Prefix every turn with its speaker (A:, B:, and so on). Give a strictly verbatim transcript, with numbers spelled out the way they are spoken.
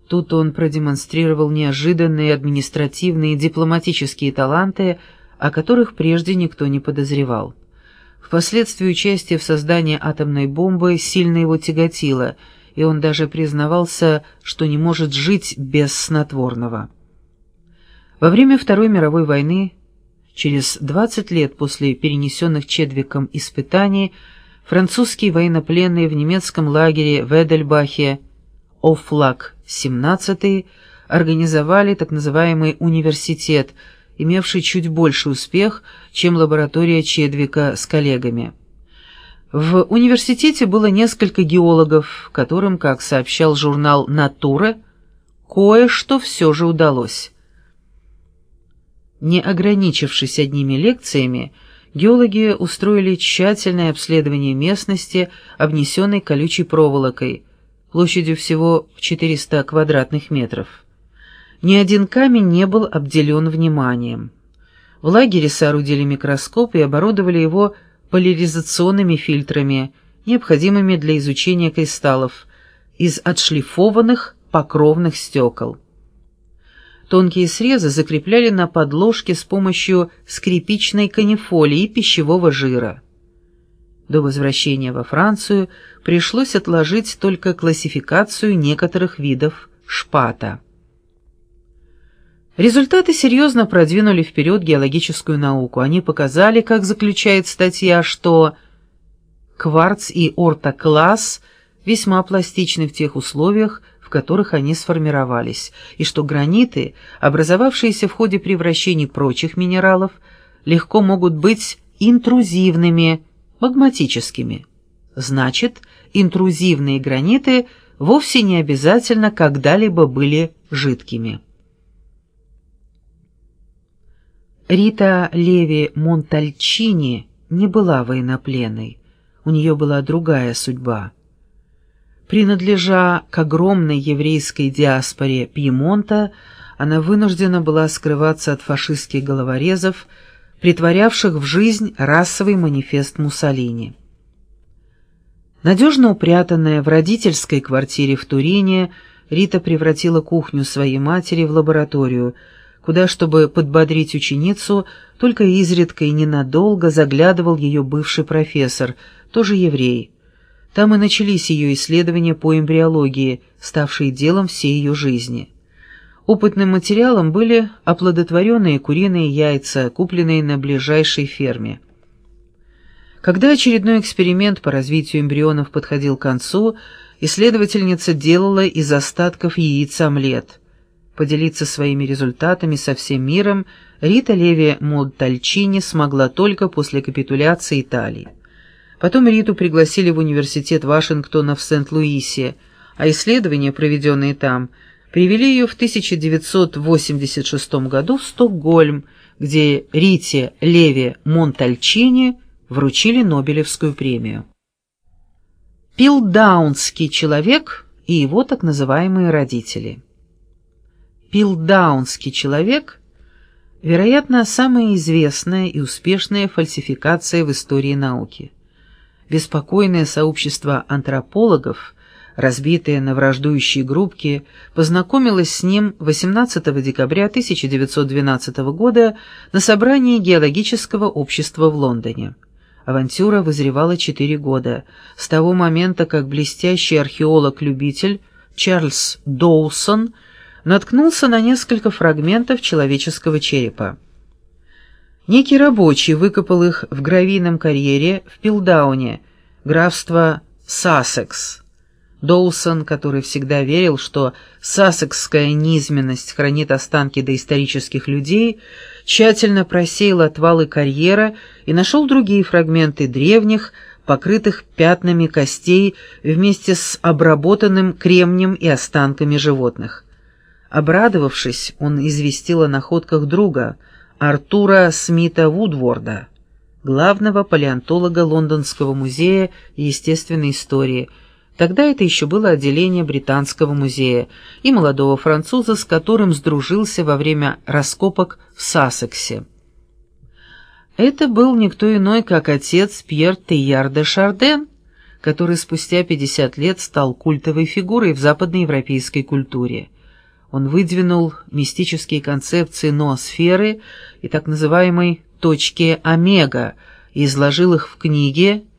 A: Тут он продемонстрировал неожиданные административные и дипломатические таланты, о которых прежде никто не подозревал. Впоследствии участие в создании атомной бомбы сильно его тяготило, и он даже признавался, что не может жить без снотворного. Во время Второй мировой войны, через двадцать лет после перенесенных Чедвиком испытаний, французские военнопленные в немецком лагере в Эдельбахе Офлаг семнадцатый организовали так называемый университет, имевший чуть больший успех, чем лаборатория Чедвика с коллегами. В университете было несколько геологов, которым, как сообщал журнал «Натура», кое-что все же удалось. Не ограничившись одними лекциями, геологи устроили тщательное обследование местности, обнесенной колючей проволокой, площадью всего в четыреста квадратных метров. Ни один камень не был обделен вниманием. В лагере соорудили микроскоп и оборудовали его поляризационными фильтрами, необходимыми для изучения кристаллов, из отшлифованных покровных стекол. Тонкие срезы закрепляли на подложке с помощью скрипичной канифолии и пищевого жира. До возвращения во Францию пришлось отложить только классификацию некоторых видов шпата. Результаты серьезно продвинули вперед геологическую науку. Они показали, как заключает статья, что кварц и ортоклаз весьма пластичны в тех условиях, в которых они сформировались, и что граниты, образовавшиеся в ходе превращений прочих минералов, легко могут быть интрузивными, магматическими. Значит, интрузивные граниты вовсе не обязательно когда-либо были жидкими. Рита Леви Монтальчини не была военнопленной, у нее была другая судьба. Принадлежа к огромной еврейской диаспоре Пьемонта, она вынуждена была скрываться от фашистских головорезов, претворявших в жизнь расовый манифест Муссолини. Надежно упрятанная в родительской квартире в Турине, Рита превратила кухню своей матери в лабораторию, куда, чтобы подбодрить ученицу, только изредка и ненадолго заглядывал ее бывший профессор, тоже еврей. Там и начались ее исследования по эмбриологии, ставшие делом всей ее жизни. Опытным материалом были оплодотворенные куриные яйца, купленные на ближайшей ферме. Когда очередной эксперимент по развитию эмбрионов подходил к концу, исследовательница делала из остатков яиц омлет. Поделиться своими результатами со всем миром Рита Леви Монтальчини смогла только после капитуляции Италии. Потом Риту пригласили в университет Вашингтона в Сент-Луисе, а исследования, проведенные там, привели ее в тысяча девятьсот восемьдесят шестом году в Стокгольм, где Рите Леви Монтальчини вручили Нобелевскую премию. Пилдаунский человек и его так называемые родители. Пилдаунский человек, вероятно, самая известная и успешная фальсификация в истории науки. Беспокойное сообщество антропологов, разбитое на враждующие группки, познакомилось с ним восемнадцатого декабря тысяча девятьсот двенадцатого года на собрании геологического общества в Лондоне. Авантюра вызревала четыре года, с того момента, как блестящий археолог-любитель Чарльз Доусон наткнулся на несколько фрагментов человеческого черепа. Некий рабочий выкопал их в гравийном карьере в Пилдауне, графство Сассекс. Доусон, который всегда верил, что сассекская низменность хранит останки доисторических людей, тщательно просеял отвалы карьера и нашел другие фрагменты древних, покрытых пятнами костей вместе с обработанным кремнием и останками животных. Обрадовавшись, он известил о находках друга, Артура Смита Вудворда, главного палеонтолога Лондонского музея естественной истории. Тогда это еще было отделение Британского музея, и молодого француза, с которым сдружился во время раскопок в Сассексе. Это был никто иной, как отец Пьер Тейяр де Шарден, который спустя пятьдесят лет стал культовой фигурой в западноевропейской культуре. Он выдвинул мистические концепции ноосферы и так называемой «точки омега» и изложил их в книге